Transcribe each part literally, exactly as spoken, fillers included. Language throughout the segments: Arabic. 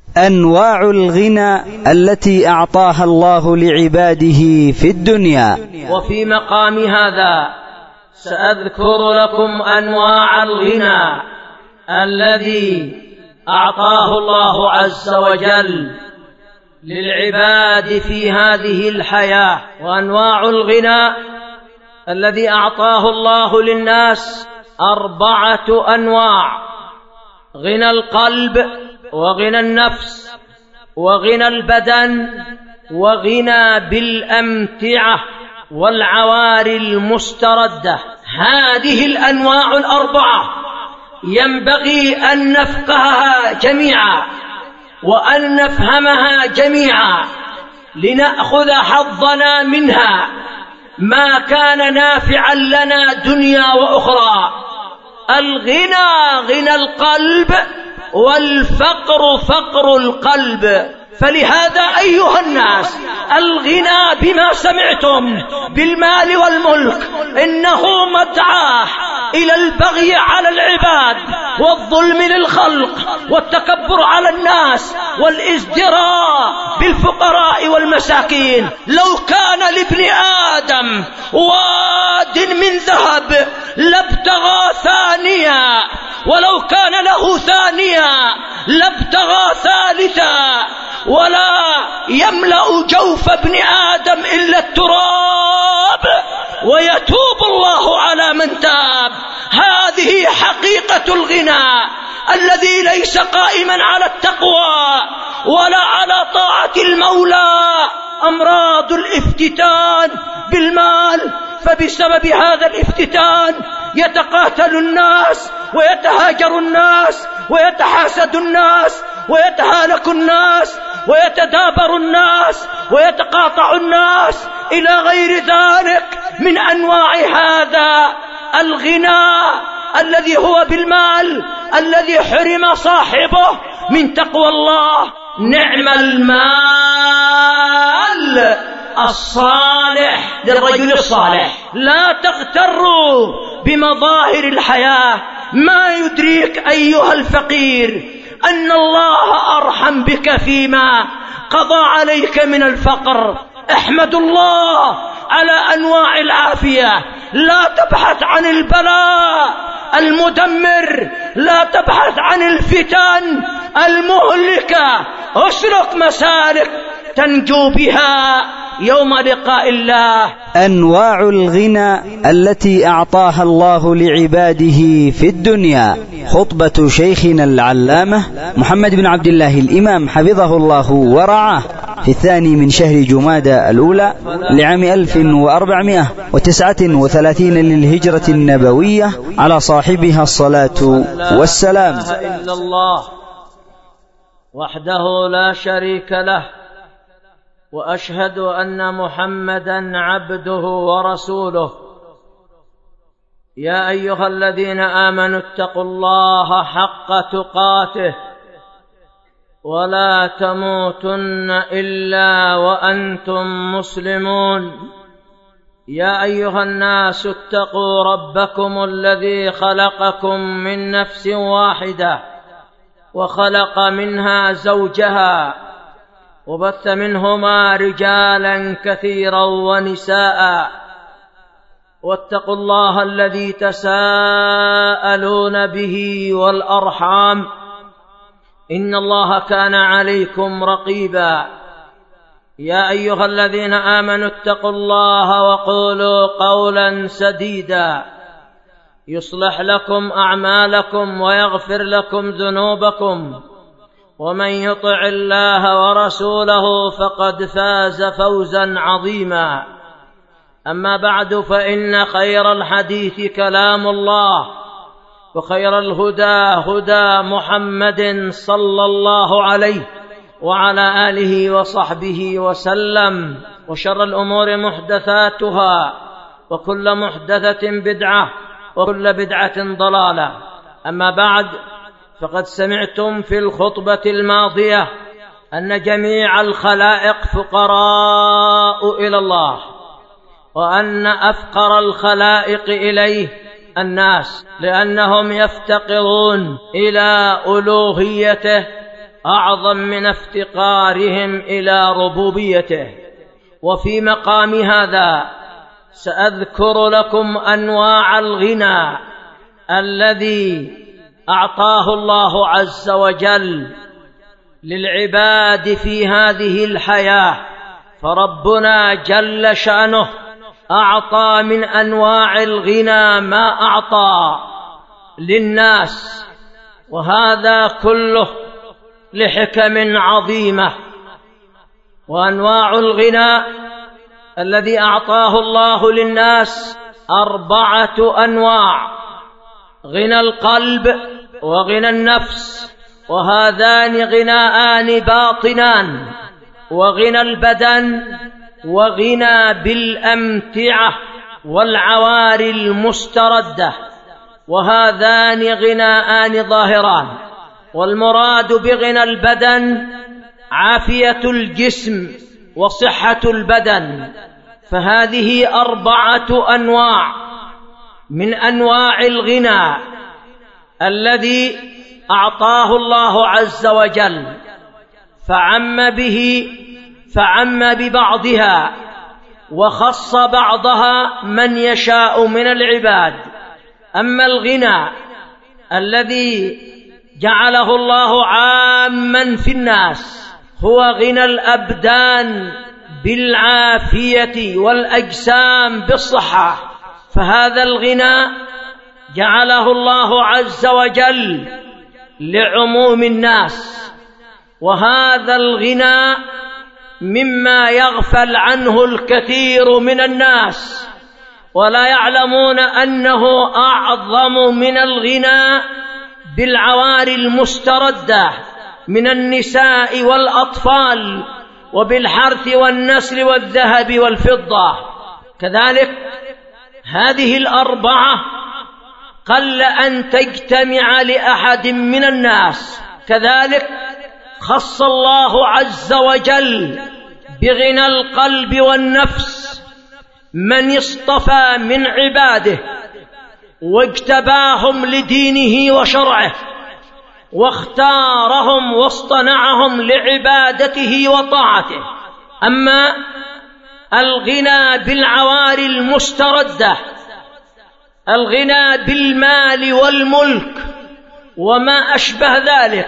أنواع الغنى التي أعطاها الله لعباده في الدنيا. وفي مقام هذا سأذكر لكم أنواع الغنى الذي أعطاه الله عز وجل للعباد في هذه الحياة. وأنواع الغنى الذي أعطاه الله للناس أربعة أنواع: غنى القلب، وغنى النفس، وغنى البدن، وغنى بالأمتعة والعواري المستردة. هذه الأنواع الأربعة ينبغي أن نفقهها جميعا وأن نفهمها جميعا لنأخذ حظنا منها ما كان نافعا لنا دنيا وأخرى. الغنى غنى القلب، والفقر فقر القلب. فلهذا أيها الناس الغنى بما سمعتم بالمال والملك إنه مدعاه إلى البغي على العباد والظلم للخلق والتكبر على الناس والازدراء بالفقراء والمساكين. لو كان لابن آدم واد من ذهب لابتغى ثانيا، ولو كان له ثانيا لابتغى ثالثا، ولا يملأ جوف ابن آدم إلا التراب، ويتوب الله على من تاب. هذه حقيقة الغنى الذي ليس قائما على التقوى ولا على طاعة المولى. أمراض الافتتان بالمال، فبسبب هذا الافتتان يتقاتل الناس ويتهاجر الناس ويتحاسد الناس ويتهالك الناس ويتدابر الناس ويتقاطع الناس إلى غير ذلك من أنواع هذا الغنى الذي هو بالمال، الذي حرم صاحبه من تقوى الله. نعم المال الصالح للرجل الصالح. لا تغتروا بمظاهر الحياة. ما يدريك أيها الفقير أن الله أرحم بك فيما قضى عليك من الفقر. احمد الله على أنواع العافية. لا تبحث عن البلاء المدمر، لا تبحث عن الفتن المهلكة. اسلك مسالك تنجو بها يوم لقاء الله. أنواع الغنى التي أعطاها الله لعباده في الدنيا. خطبة شيخنا العلامة محمد بن عبد الله الإمام حفظه الله ورعاه في الثاني من شهر جمادى الأولى لعام ألف وأربعمائة وتسعة وثلاثين للهجرة النبوية على صاحبها الصلاة والسلام. لا إله إلا الله وحده لا شريك له، وأشهد أن محمدا عبده ورسوله. يا أيها الذين آمنوا اتقوا الله حق تقاته ولا تموتن إلا وأنتم مسلمون. يا أيها الناس اتقوا ربكم الذي خلقكم من نفس واحدة وخلق منها زوجها وبث منهما رجالا كثيرا ونساء، واتقوا الله الذي تساءلون به والأرحام إن الله كان عليكم رقيبا. يا أيها الذين آمنوا اتقوا الله وقولوا قولا سديدا يصلح لكم أعمالكم ويغفر لكم ذنوبكم، ومن يطع الله ورسوله فقد فاز فوزا عظيما. أما بعد، فإن خير الحديث كلام الله، وخير الهدى هدى محمد صلى الله عليه وعلى آله وصحبه وسلم، وشر الأمور محدثاتها، وكل محدثة بدعة، وكل بدعة ضلالة. أما بعد، فقد سمعتم في الخطبة الماضية أن جميع الخلائق فقراء إلى الله، وأن أفقر الخلائق إليه الناس، لأنهم يفتقرون إلى ألوهيته أعظم من افتقارهم إلى ربوبيته. وفي مقام هذا سأذكر لكم أنواع الغنى الذي أعطاه الله عز وجل للعباد في هذه الحياة. فربنا جل شأنه أعطى من أنواع الغنى ما أعطى للناس، وهذا كله لحكم عظيمة. وأنواع الغنى الذي أعطاه الله للناس أربعة أنواع: غنى القلب وغنى النفس، وهذان غناءان باطنان، وغنى البدن وغنى بالأمتعة والعواري المستردة، وهذان غناءان ظاهران. والمراد بغنى البدن عافية الجسم وصحة البدن. فهذه أربعة أنواع من أنواع الغنى الذي أعطاه الله عز وجل، فعم به فعم ببعضها وخص بعضها من يشاء من العباد. أما الغنى الذي جعله الله عاما في الناس هو غنى الأبدان بالعافية والأجسام بالصحة، فهذا الغنى جعله الله عز وجل لعموم الناس. وهذا الغنى مما يغفل عنه الكثير من الناس، ولا يعلمون أنه أعظم من الغنى بالعواري المستردة من النساء والأطفال، وبالحرث والنسل والذهب والفضة. كذلك هذه الأربعة قل أن تجتمع لأحد من الناس. كذلك خص الله عز وجل بغنى القلب والنفس من اصطفى من عباده واجتباهم لدينه وشرعه، واختارهم واصطنعهم لعبادته وطاعته. أما الغنى بالعواري المستردة، الغنى بالمال والملك وما أشبه ذلك،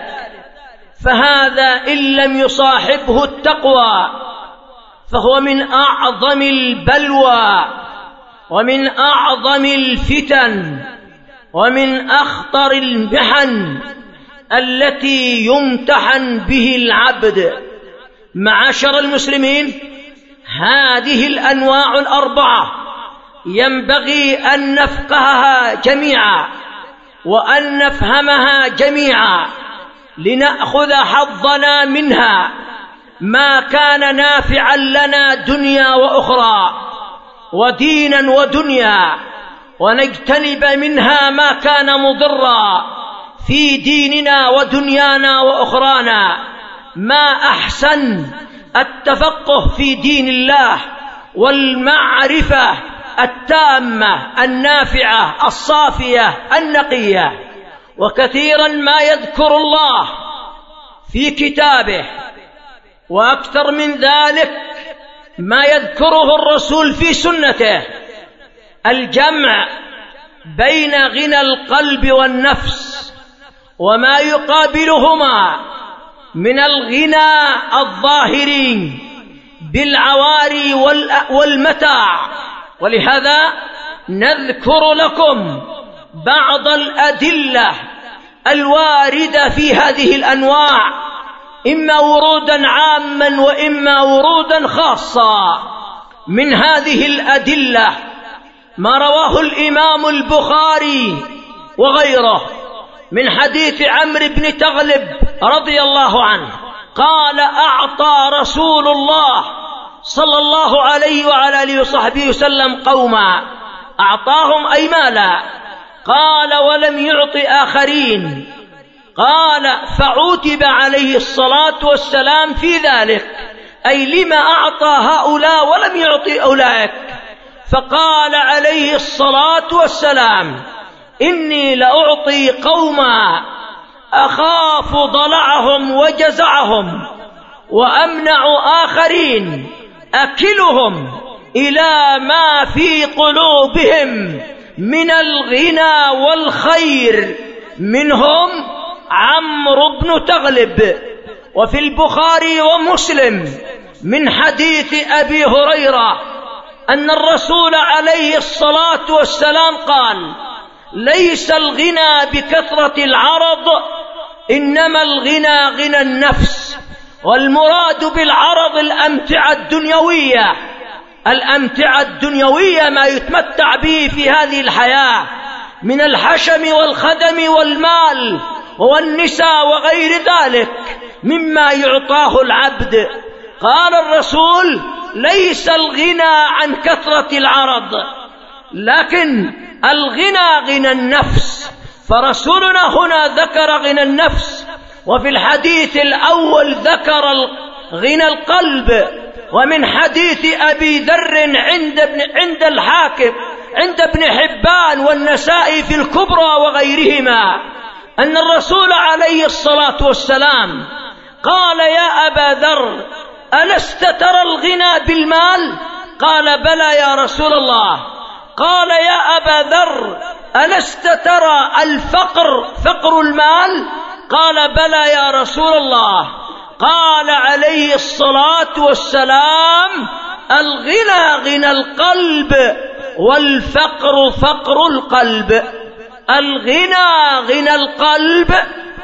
فهذا إن لم يصاحبه التقوى فهو من أعظم البلوى ومن أعظم الفتن ومن أخطر المحن التي يمتحن به العبد. معاشر المسلمين، هذه الأنواع الأربعة ينبغي أن نفقهها جميعا وأن نفهمها جميعا لنأخذ حظنا منها ما كان نافعا لنا دنيا وأخرى ودينا ودنيا، ونجتنب منها ما كان مضرا في ديننا ودنيانا وأخرانا. ما أحسن التفقه في دين الله والمعرفة التامة النافعة الصافية النقية. وكثيرا ما يذكر الله في كتابه، وأكثر من ذلك ما يذكره الرسول في سنته، الجمع بين غنى القلب والنفس وما يقابلهما من الغنى الظاهري بالعواري والمتاع. ولهذا نذكر لكم بعض الأدلة الواردة في هذه الأنواع، إما ورودا عاما وإما ورودا خاصا. من هذه الأدلة ما رواه الإمام البخاري وغيره من حديث عمرو بن تغلب رضي الله عنه قال: أعطى رسول الله صلى الله عليه وعلى آله وصحبه وسلم قوما، أعطاهم أي مالا، قال: ولم يعط آخرين. قال: فعوتب عليه الصلاة والسلام في ذلك، أي لما أعطى هؤلاء ولم يعطي أولئك؟ فقال عليه الصلاة والسلام: إني لأعطي قوما أخاف ضلعهم وجزعهم وأمنع آخرين أكلهم إلى ما في قلوبهم من الغنى والخير، منهم عمرو بن تغلب. وفي البخاري ومسلم من حديث أبي هريرة أن الرسول عليه الصلاة والسلام قال: ليس الغنى بكثرة العرض، إنما الغنى غنى النفس. والمراد بالعرض الأمتعة الدنيوية، الأمتعة الدنيوية ما يتمتع به في هذه الحياة من الحشم والخدم والمال والنساء وغير ذلك مما يعطاه العبد. قال الرسول: ليس الغنى عن كثرة العرض، لكن الغنى غنى النفس. فرسولنا هنا ذكر غنى النفس، وفي الحديث الأول ذكر غنى القلب. ومن حديث أبي ذر عند ابن عند الحاكم عند ابن حبان والنسائي في الكبرى وغيرهما أن الرسول عليه الصلاة والسلام قال: يا أبا ذر، ألست ترى الغنى بالمال؟ قال: بلى يا رسول الله. قال: يا أبا ذر، ألست ترى الفقر فقر المال؟ قال: بلى يا رسول الله. قال عليه الصلاة والسلام: الغنى غنى القلب والفقر فقر القلب. الغنى غنى القلب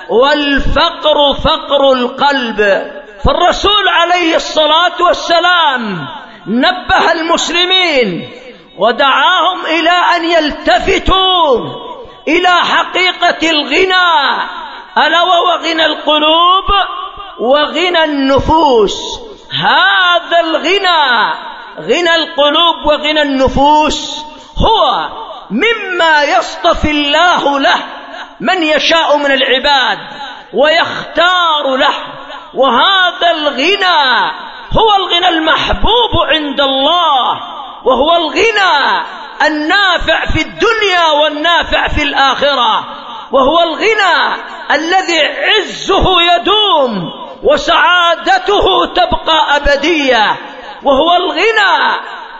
والفقر فقر القلب. فالرسول عليه الصلاة والسلام نبه المسلمين ودعاهم إلى أن يلتفتوا إلى حقيقة الغنى، ألا وهو غنى القلوب وغنى النفوس. هذا الغنى غنى القلوب وغنى النفوس هو مما يصطفي الله له من يشاء من العباد ويختار له، وهذا الغنى هو الغنى المحبوب عند الله، وهو الغنى النافع في الدنيا والنافع في الآخرة، وهو الغنى الذي عزه يدوم وسعادته تبقى أبدية، وهو الغنى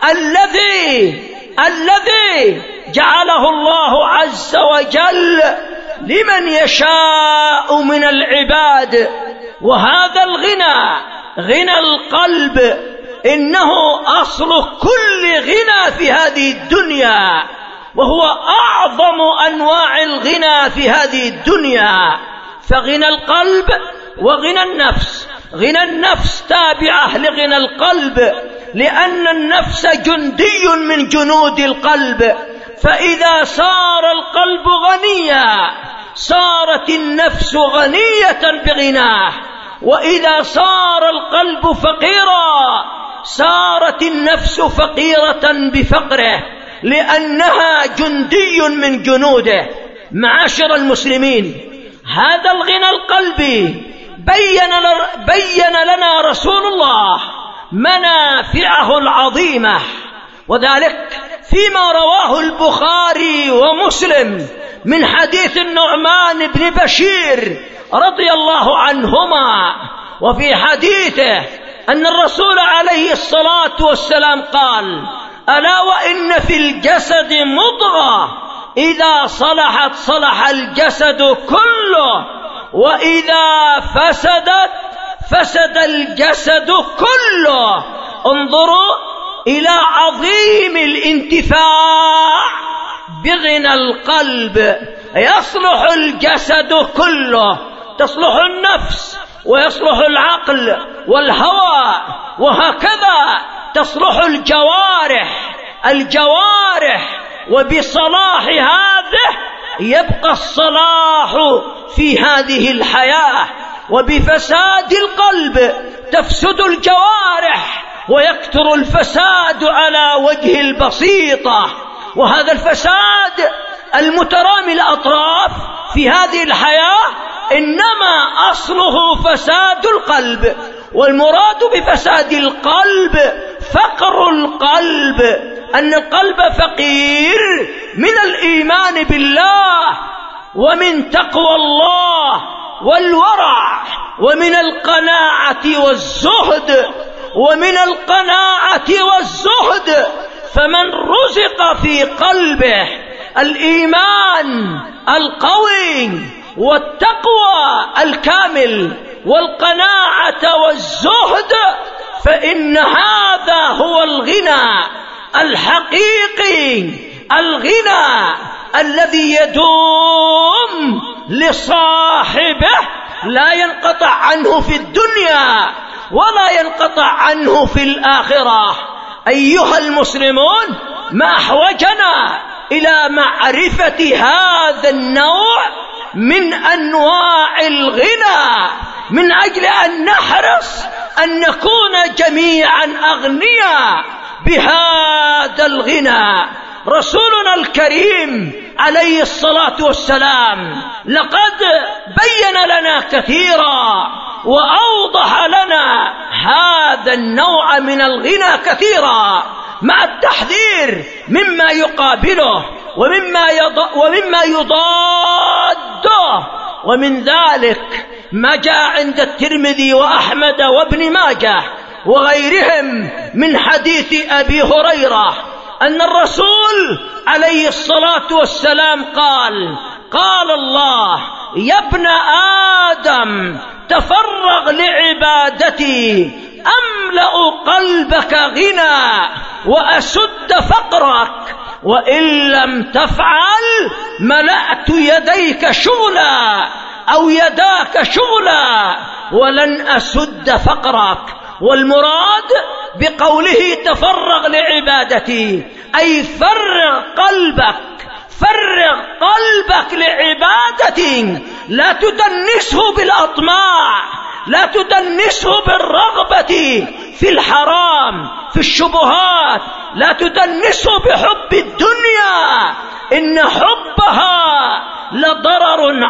الذي الذي جعله الله عز وجل لمن يشاء من العباد. وهذا الغنى غنى القلب إنه أصل كل غنى في هذه الدنيا، وهو أعظم أنواع الغنى في هذه الدنيا. فغنى القلب وغنى النفس، غنى النفس تابعة لغنى القلب، لأن النفس جندي من جنود القلب، فإذا صار القلب غنيا صارت النفس غنية بغناه، وإذا صار القلب فقيرا صارت النفس فقيرة بفقره، لأنها جندي من جنوده. معاشر المسلمين، هذا الغنى القلبي بين بين لنا رسول الله منافعه العظيمة، وذلك فيما رواه البخاري ومسلم من حديث النعمان بن بشير رضي الله عنهما. وفي حديثه أن الرسول عليه الصلاة والسلام قال: ألا وإن في الجسد مضغة إذا صلحت صلح الجسد كله، وإذا فسدت فسد الجسد كله. انظروا إلى عظيم الانتفاع بغنى القلب. يصلح الجسد كله، تصلح النفس ويصلح العقل والهوى، وهكذا تصلح الجوارح الجوارح وبصلاح هذه يبقى الصلاح في هذه الحياة، وبفساد القلب تفسد الجوارح ويكثر الفساد على وجه البسيطة. وهذا الفساد المترامي الأطراف في هذه الحياة إنما أصله فساد القلب، والمراد بفساد القلب فقر القلب، أن القلب فقير من الإيمان بالله ومن تقوى الله والورع، ومن القناعة والزهد، ومن القناعة والزهد. فمن رزق في قلبه الإيمان القوي والتقوى الكامل والقناعة والزهد، فإن هذا هو الغنى الحقيقي، الغنى الذي يدوم لصاحبه، لا ينقطع عنه في الدنيا ولا ينقطع عنه في الآخرة. أيها المسلمون، ما أحوجنا إلى معرفة هذا النوع من أنواع الغنى، من أجل أن نحرص أن نكون جميعا أغنياء بهذا الغنى. رسولنا الكريم عليه الصلاة والسلام لقد بين لنا كثيرا وأوضح لنا هذا النوع من الغنى كثيرا، مع التحذير مما يقابله ومما, يض... ومما يضاده. ومن ذلك ما جاء عند الترمذي وأحمد وابن ماجه وغيرهم من حديث أبي هريرة أن الرسول عليه الصلاة والسلام قال: قال الله: يا ابن آدم تفرغ لعبادتي أملأ قلبك غنى وأسد فقرك، وإن لم تفعل ملأت يديك شغلا أو يداك شغلا ولن أسد فقرك. والمراد بقوله تفرغ لعبادتي أي فرغ قلبك، فرغ قلبك لعبادتي، لا تدنسه بالأطماع، لا تدنسه بالرغبة في الحرام في الشبهات، لا تدنسه بحب الدنيا، إن حبها لضرر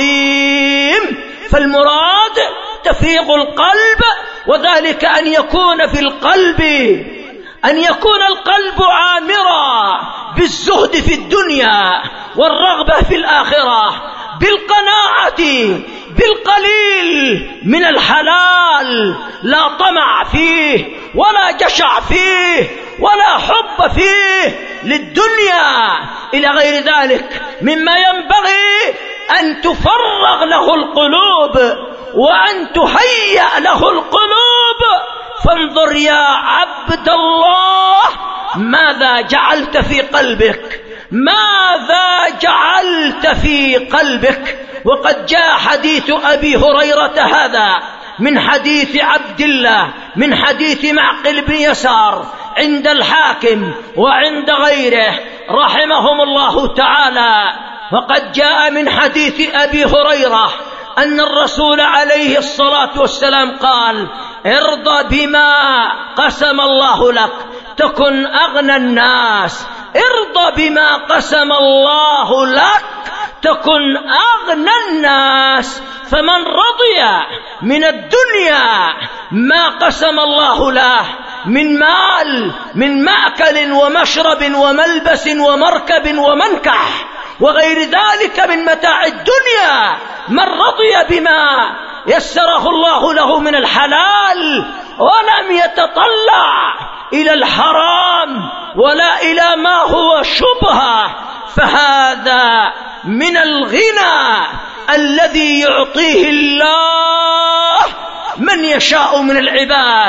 عظيم. فالمراد تفريغ القلب، وذلك أن يكون في القلب أن يكون القلب عامرا بالزهد في الدنيا والرغبة في الآخرة، بالقناعة بالقليل من الحلال، لا طمع فيه ولا جشع فيه ولا حب فيه للدنيا إلى غير ذلك مما ينبغي أن تفرغ له القلوب وأن تهيأ له القلوب. فانظر يا عبد الله ماذا جعلت في قلبك، ماذا جعلت في قلبك. وقد جاء حديث أبي هريرة هذا من حديث عبد الله من حديث معقل بن يسار عند الحاكم وعند غيره رحمهم الله تعالى. وقد جاء من حديث أبي هريرة أن الرسول عليه الصلاة والسلام قال: ارض بما قسم الله لك تكن أغنى الناس، ارض بما قسم الله لك تكن أغنى الناس. فمن رضي من الدنيا ما قسم الله له من مال، من مأكل ومشرب وملبس ومركب ومنكح وغير ذلك من متاع الدنيا، من رضي بما يسره الله له من الحلال ولم يتطلع إلى الحرام ولا إلى ما هو شبهة، فهذا من الغنى الذي يعطيه الله من يشاء من العباد.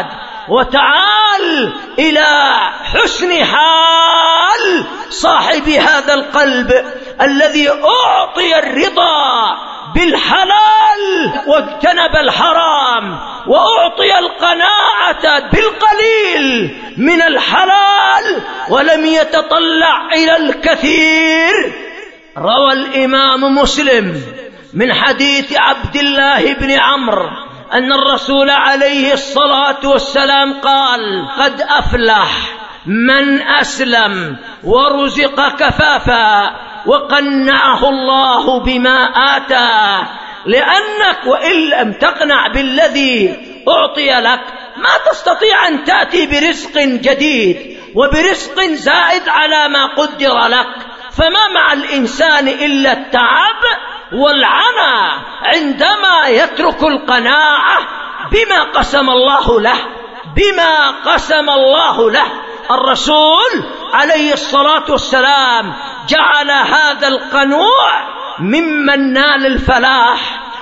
وتعال إلى حسن حال صاحب هذا القلب الذي أعطي الرضا بالحلال واجتنب الحرام، وأعطي القناعة بالقليل من الحلال ولم يتطلع إلى الكثير. روى الإمام مسلم من حديث عبد الله بن عمرو أن الرسول عليه الصلاة والسلام قال: قد أفلح من أسلم ورزق كفافا وقنعه الله بما آتاه. لأنك وإن لم تقنع بالذي أعطي لك ما تستطيع أن تأتي برزق جديد وبرزق زائد على ما قدر لك. فما مع الإنسان إلا التعب والعمى عندما يترك القناعة بما قسم الله له، بما قسم الله له. الرسول عليه الصلاة والسلام جعل هذا القنوع ممن نال الفلاح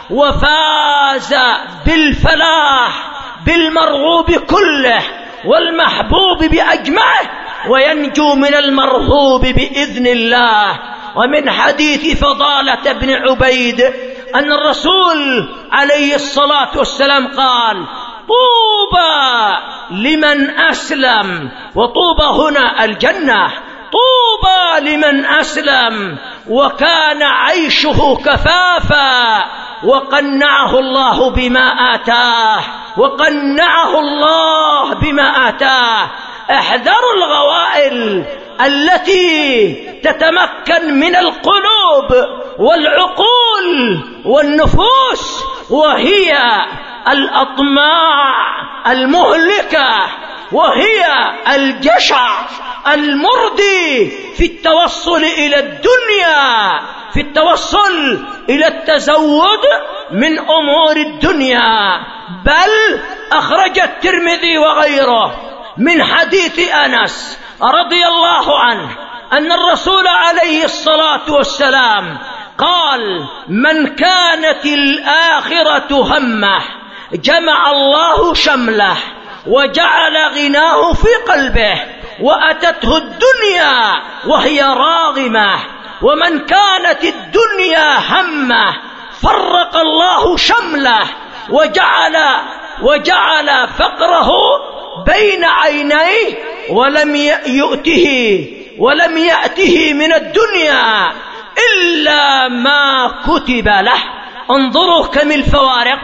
وفاز بالفلاح بالمرغوب كله والمحبوب بأجمعه، وينجو من المرهوب بإذن الله. ومن حديث فضالة بن عبيد أن الرسول عليه الصلاة والسلام قال: طوبى لمن أسلم، وطوبى هنا الجنة، طوبى لمن أسلم وكان عيشه كفافا وقنعه الله بما آتاه، وقنعه الله بما آتاه. احذروا الغوائل التي تتمكن من القلوب والعقول والنفوس، وهي الأطماع المهلكة، وهي الجشع المردي في التوصل إلى الدنيا، في التوصل إلى التزود من أمور الدنيا. بل أخرج الترمذي وغيره من حديث أنس رضي الله عنه أن الرسول عليه الصلاة والسلام قال: من كانت الآخرة همه جمع الله شمله وجعل غناه في قلبه وأتته الدنيا وهي راغمة، ومن كانت الدنيا همه فرق الله شمله وجعل وجعل فقره بين عينيه ولم يؤته ولم يأته من الدنيا إلا ما كتب له. انظروا كم الفوارق.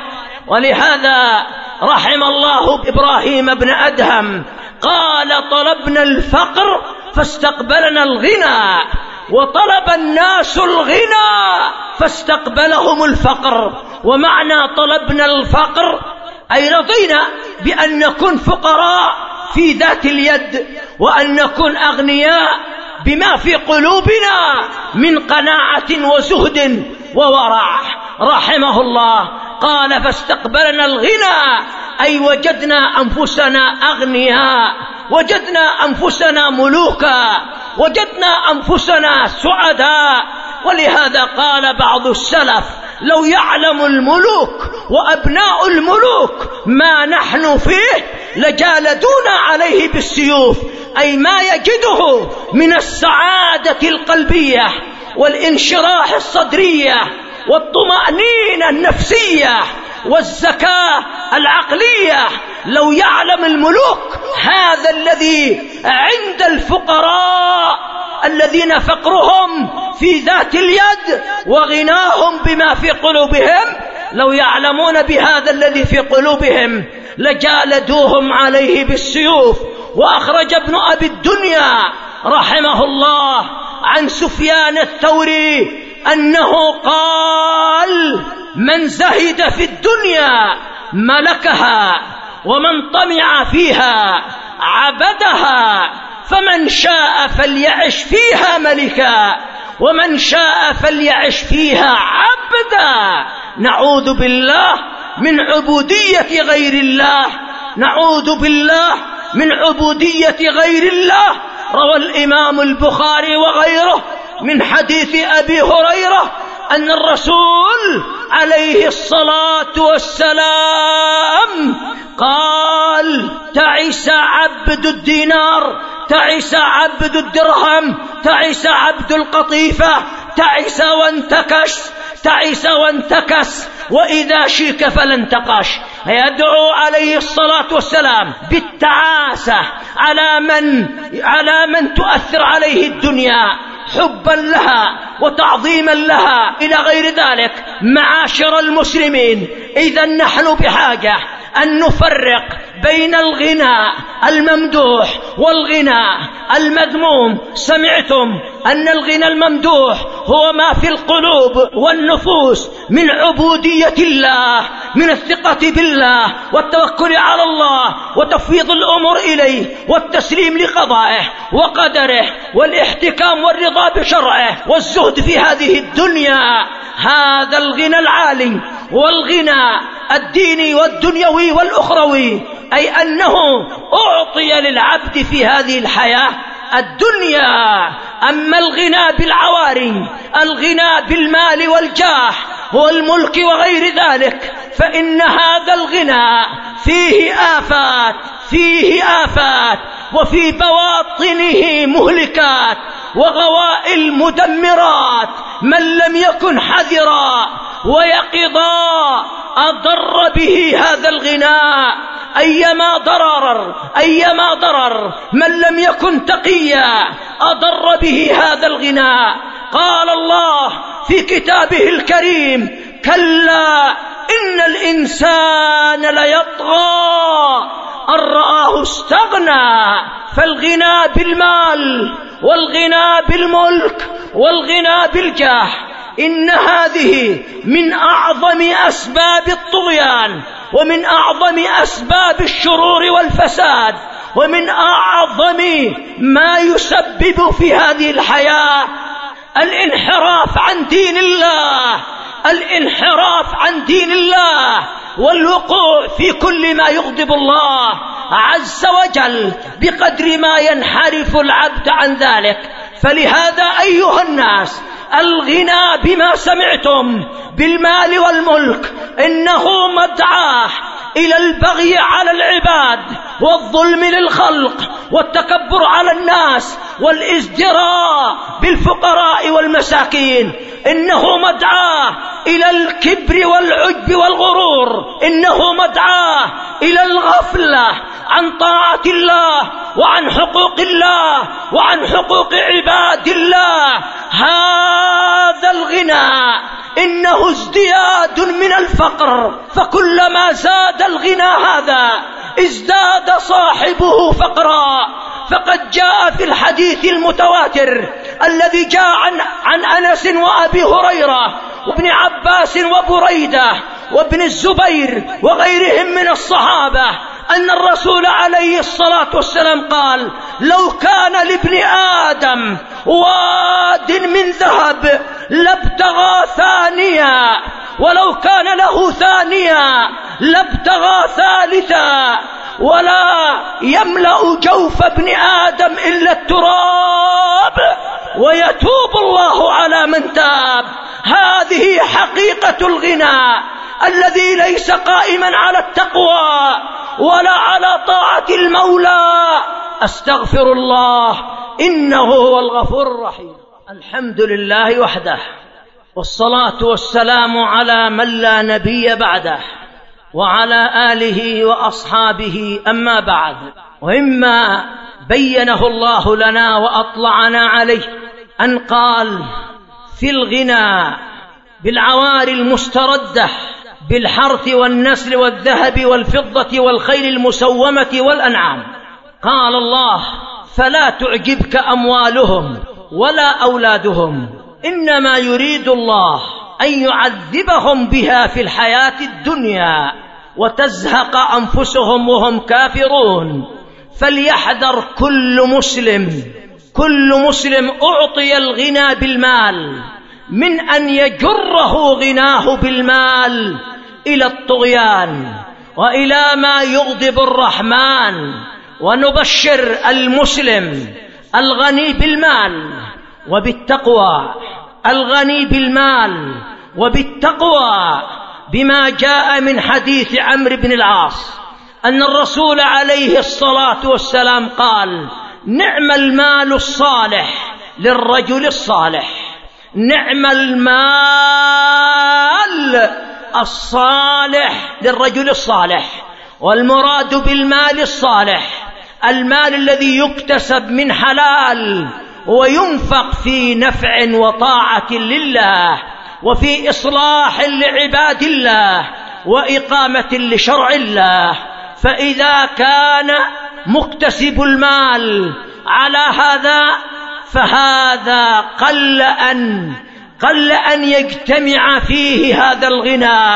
ولهذا رحم الله إبراهيم بن أدهم قال: طلبنا الفقر فاستقبلنا الغنى، وطلب الناس الغنى فاستقبلهم الفقر. ومعنى طلبنا الفقر أي رضينا بأن نكون فقراء في ذات اليد، وأن نكون أغنياء بما في قلوبنا من قناعة وزهد وورع. رحمه الله قال: فاستقبلنا الغنى أي وجدنا أنفسنا أغنياء، وجدنا أنفسنا ملوكا، وجدنا أنفسنا سعداء. ولهذا قال بعض السلف: لو يعلم الملوك وأبناء الملوك ما نحن فيه لجالدونا عليه بالسيوف، أي ما يجده من السعادة القلبية والانشراح الصدرية والطمأنينة النفسية والزكاة العقلية. لو يعلم الملوك هذا الذي عند الفقراء الذين فقرهم في ذات اليد وغناهم بما في قلوبهم، لو يعلمون بهذا الذي في قلوبهم لجالدوهم عليه بالسيوف. وأخرج ابن أبي الدنيا رحمه الله عن سفيان الثوري أنه قال: من زهد في الدنيا ملكها، ومن طمع فيها عبدها، فمن شاء فليعش فيها ملكا، ومن شاء فليعش فيها عبدا. نعوذ بالله من عبودية غير الله، نعوذ بالله من عبودية غير الله. روى الإمام البخاري وغيره من حديث أبي هريرة أن الرسول عليه الصلاة والسلام قال: تعس عبد الدينار، تعس عبد الدرهم، تعس عبد القطيفة، تعس وانتكس، تعس وانتكس، وإذا شيك فلانتقش. يدعو عليه الصلاة والسلام بالتعاسة على من على من تؤثر عليه الدنيا حبا لها وتعظيما لها إلى غير ذلك. معاشر المسلمين، إذا نحن بحاجة أن نفرق بين الغنى الممدوح والغنى المذموم. سمعتم أن الغنى الممدوح هو ما في القلوب والنفوس من عبودية الله من الثقة بالله والتوكل على الله وتفويض الأمور إليه والتسليم لقضائه وقدره والاحتكام والرضا بشرعه والزهد في هذه الدنيا. هذا الغنى العالي والغنى الديني والدنيوي والأخروي، أي أنه أعطي للعبد في هذه الحياة الدنيا. أما الغنى بالعواري، الغنى بالمال والجاه والملك وغير ذلك، فإن هذا الغنى فيه آفات فيه آفات وفي بواطنه مهلكات وغوائل مدمرات. من لم يكن حذرا ويقظا أضر به هذا الغناء أيما ضرر أيما ضرر. من لم يكن تقيا أضر به هذا الغناء. قال الله في كتابه الكريم: كلا إن الإنسان ليطغى أن رآه استغنى. فالغنى بالمال والغنى بالملك والغنى بالجاه، إن هذه من أعظم أسباب الطغيان ومن أعظم أسباب الشرور والفساد ومن أعظم ما يسبب في هذه الحياة الانحراف عن دين الله الانحراف عن دين الله والوقوع في كل ما يغضب الله عز وجل بقدر ما ينحرف العبد عن ذلك. فلهذا أيها الناس، الغنى بما سمعتم بالمال والملك إنه مدعاه إلى البغي على العباد والظلم للخلق والتكبر على الناس والازدراء بالفقراء والمساكين. إنه مدعاه إلى الكبر والعجب والغرور. إنه مدعاه إلى الغفلة عن طاعة الله وعن حقوق الله وعن حقوق عباد الله. هذا الغنى إنه ازدياد من الفقر، فكلما زاد الغنى هذا ازداد صاحبه فقرا. فقد جاء في الحديث المتواتر الذي جاء عن, عن أنس وأبي هريرة وابن عباس وبريدة وابن الزبير وغيرهم من الصحابة أن الرسول عليه الصلاة والسلام قال: لو كان لابن آدم واد من ذهب لابتغى ثانيا، ولو كان له ثانيا لابتغى ثالثا، ولا يملأ جوف ابن آدم إلا التراب ويتوب الله على من تاب. هذه حقيقة الغنى الذي ليس قائما على التقوى ولا على طاعة المولى. أستغفر الله إنه هو الغفور الرحيم. الحمد لله وحده، والصلاة والسلام على من لا نبي بعده، وعلى آله وأصحابه. أما بعد، وإما بينه الله لنا وأطلعنا عليه أن قال في الغنى بالعواري المستردة بالحرث والنسل والذهب والفضة والخيل المسومة والأنعام. قال الله: فلا تعجبك أموالهم ولا أولادهم، إنما يريد الله أن يعذبهم بها في الحياة الدنيا وتزهق أنفسهم وهم كافرون. فليحذر كل مسلم كل مسلم أعطي الغنى بالمال من أن يجره غناه بالمال إلى الطغيان وإلى ما يغضب الرحمن. ونبشر المسلم الغني بالمال وبالتقوى الغني بالمال وبالتقوى بما جاء من حديث عمرو بن العاص أن الرسول عليه الصلاة والسلام قال: نعم المال الصالح للرجل الصالح. نعم المال الصالح للرجل الصالح. والمراد بالمال الصالح المال الذي يكتسب من حلال وينفق في نفع وطاعة لله وفي إصلاح لعباد الله وإقامة لشرع الله. فإذا كان مكتسب المال على هذا فهذا قل أن قل أن يجتمع فيه هذا الغنى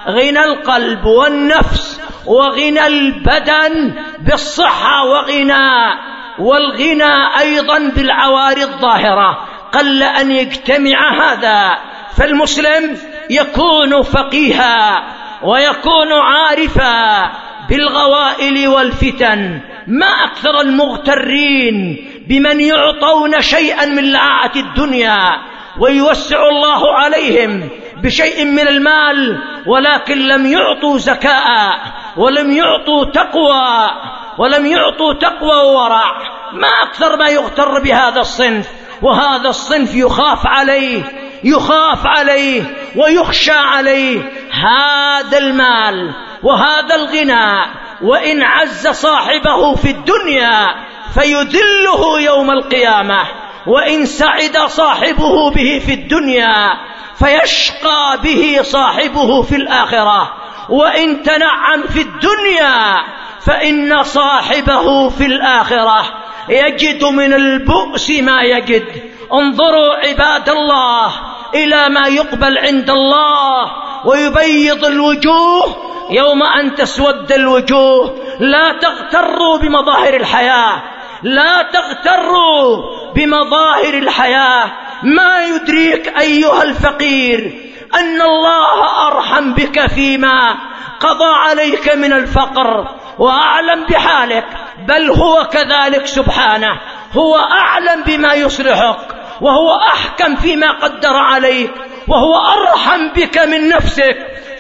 غنى القلب والنفس وغنى البدن بالصحة وغنى والغنى أيضا بالعوارض الظاهرة، قل أن يجتمع هذا. فالمسلم يكون فقيها ويكون عارفا بالغوائل والفتن. ما أكثر المغترين بمن يعطون شيئا من لعاعة الدنيا ويوسع الله عليهم بشيء من المال، ولكن لم يعطوا زكاء ولم يعطوا تقوى ولم يعطوا تقوى وورع. ما أكثر ما يغتر بهذا الصنف، وهذا الصنف يخاف عليه يخاف عليه ويخشى عليه هذا المال وهذا الغنى، وإن عز صاحبه في الدنيا فيذله يوم القيامة، وإن سعد صاحبه به في الدنيا فيشقى به صاحبه في الآخرة، وإن تنعم في الدنيا فإن صاحبه في الآخرة يجد من البؤس ما يجد. انظروا عباد الله إلى ما يقبل عند الله ويبيض الوجوه يوم أن تسود الوجوه. لا تغتروا بمظاهر الحياة، لا تغتروا بمظاهر الحياة. ما يدريك أيها الفقير أن الله أرحم بك فيما قضى عليك من الفقر وأعلم بحالك، بل هو كذلك سبحانه، هو أعلم بما يصلحك وهو أحكم فيما قدر عليك وهو أرحم بك من نفسك.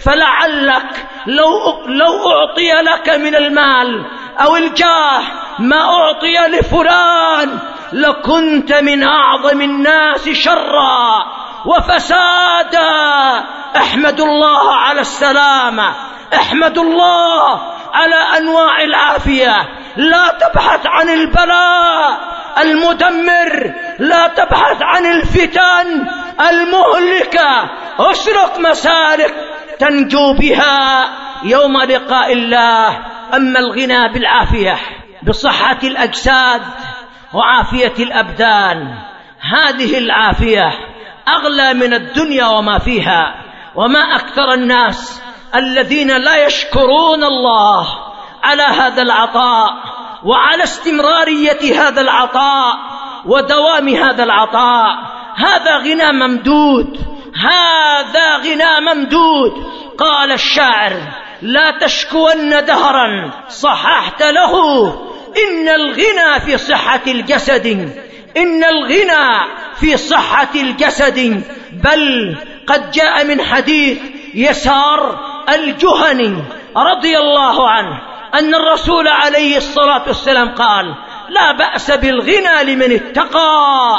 فلعلك لو, لو أعطي لك من المال أو الجاه ما أعطي لفلان لكنت من أعظم الناس شرا وفسادا. احمد الله على السلامة، احمد الله على أنواع العافية. لا تبحث عن البلاء المدمر، لا تبحث عن الفتن المهلكة، اسلك مسالك تنجو بها يوم لقاء الله. أما الغنى بالعافية بصحة الأجساد وعافية الأبدان، هذه العافية أغلى من الدنيا وما فيها. وما أكثر الناس الذين لا يشكرون الله على هذا العطاء وعلى استمرارية هذا العطاء ودوام هذا العطاء. هذا غنى ممدود، هذا غنى ممدود. قال الشاعر: لا تشكون دهرا صححت له، إن الغنى في صحة الجسد، إن الغنى في صحة الجسد. بل قد جاء من حديث يسار الجهني رضي الله عنه أن الرسول عليه الصلاة والسلام قال: لا بأس بالغنى لمن اتقى،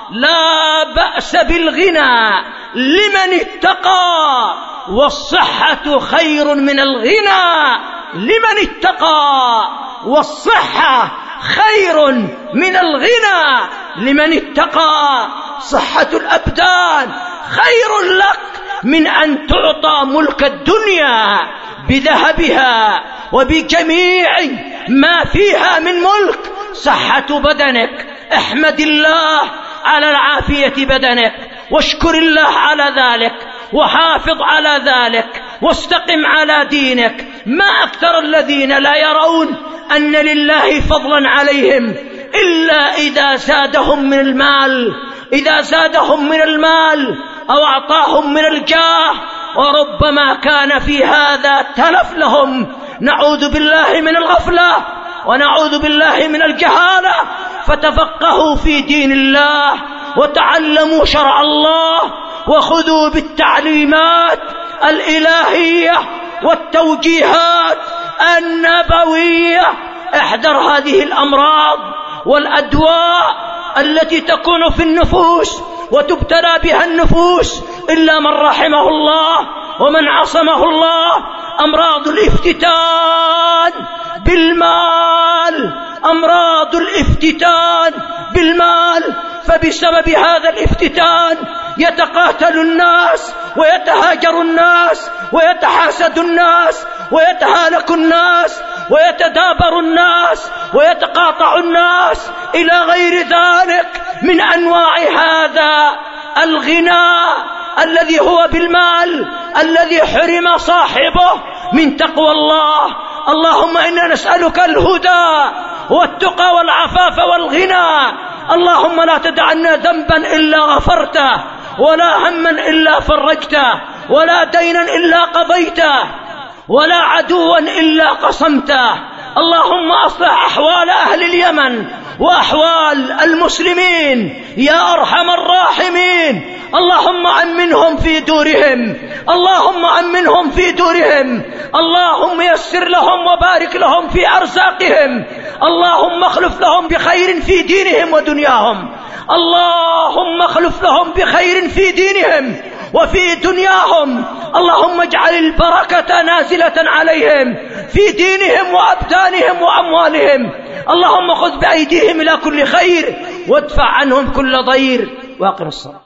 لا بأس بالغنى لمن اتقى، والصحة خير من الغنى لمن اتقى، والصحة خير من الغنى لمن اتقى. صحة الأبدان خير لك من أن تعطى ملك الدنيا بذهبها وبجميع ما فيها من ملك. صحة بدنك، احمد الله على العافية بدنك واشكر الله على ذلك وحافظ على ذلك واستقم على دينك. ما أكثر الذين لا يرون أن لله فضلا عليهم إلا إذا زادهم من المال، إذا زادهم من المال أو أعطاهم من الجاه، وربما كان في هذا تلف لهم. نعوذ بالله من الغفلة ونعوذ بالله من الجهالة. فتفقهوا في دين الله وتعلموا شرع الله وخذوا بالتعليمات الإلهية والتوجيهات النبوية. احذر هذه الأمراض والأدواء التي تكون في النفوس وتبتلى بها النفوس إلا من رحمه الله ومن عصمه الله. أمراض الافتتان بالمال، أمراض الافتتان بالمال. فبسبب هذا الافتتان يتقاتل الناس ويتهاجر الناس ويتحاسد الناس ويتهالك الناس ويتدابر الناس ويتقاطع الناس إلى غير ذلك من أنواع هذا الغنى الذي هو بالمال الذي حرم صاحبه من تقوى الله. اللهم إنا نسألك الهدى والتقى والعفاف والغنى. اللهم لا تدع لنا ذنبا إلا غفرته، ولا هما إلا فرجته، ولا دينا إلا قضيته، ولا عدوا إلا قصمته. اللهم أصلح أحوال أهل اليمن وأحوال المسلمين يا أرحم الراحمين. اللهم أمنهم في دورهم، اللهم أمنهم في دورهم. اللهم يسر لهم وبارك لهم في أرزاقهم. اللهم اخلف لهم بخير في دينهم ودنياهم. اللهم اخلف لهم بخير في دينهم وفي دنياهم. اللهم اجعل البركة نازلة عليهم في دينهم وأبدانهم وأموالهم. اللهم خذ بأيديهم إلى كل خير وادفع عنهم كل ضير. واقم الصلاة.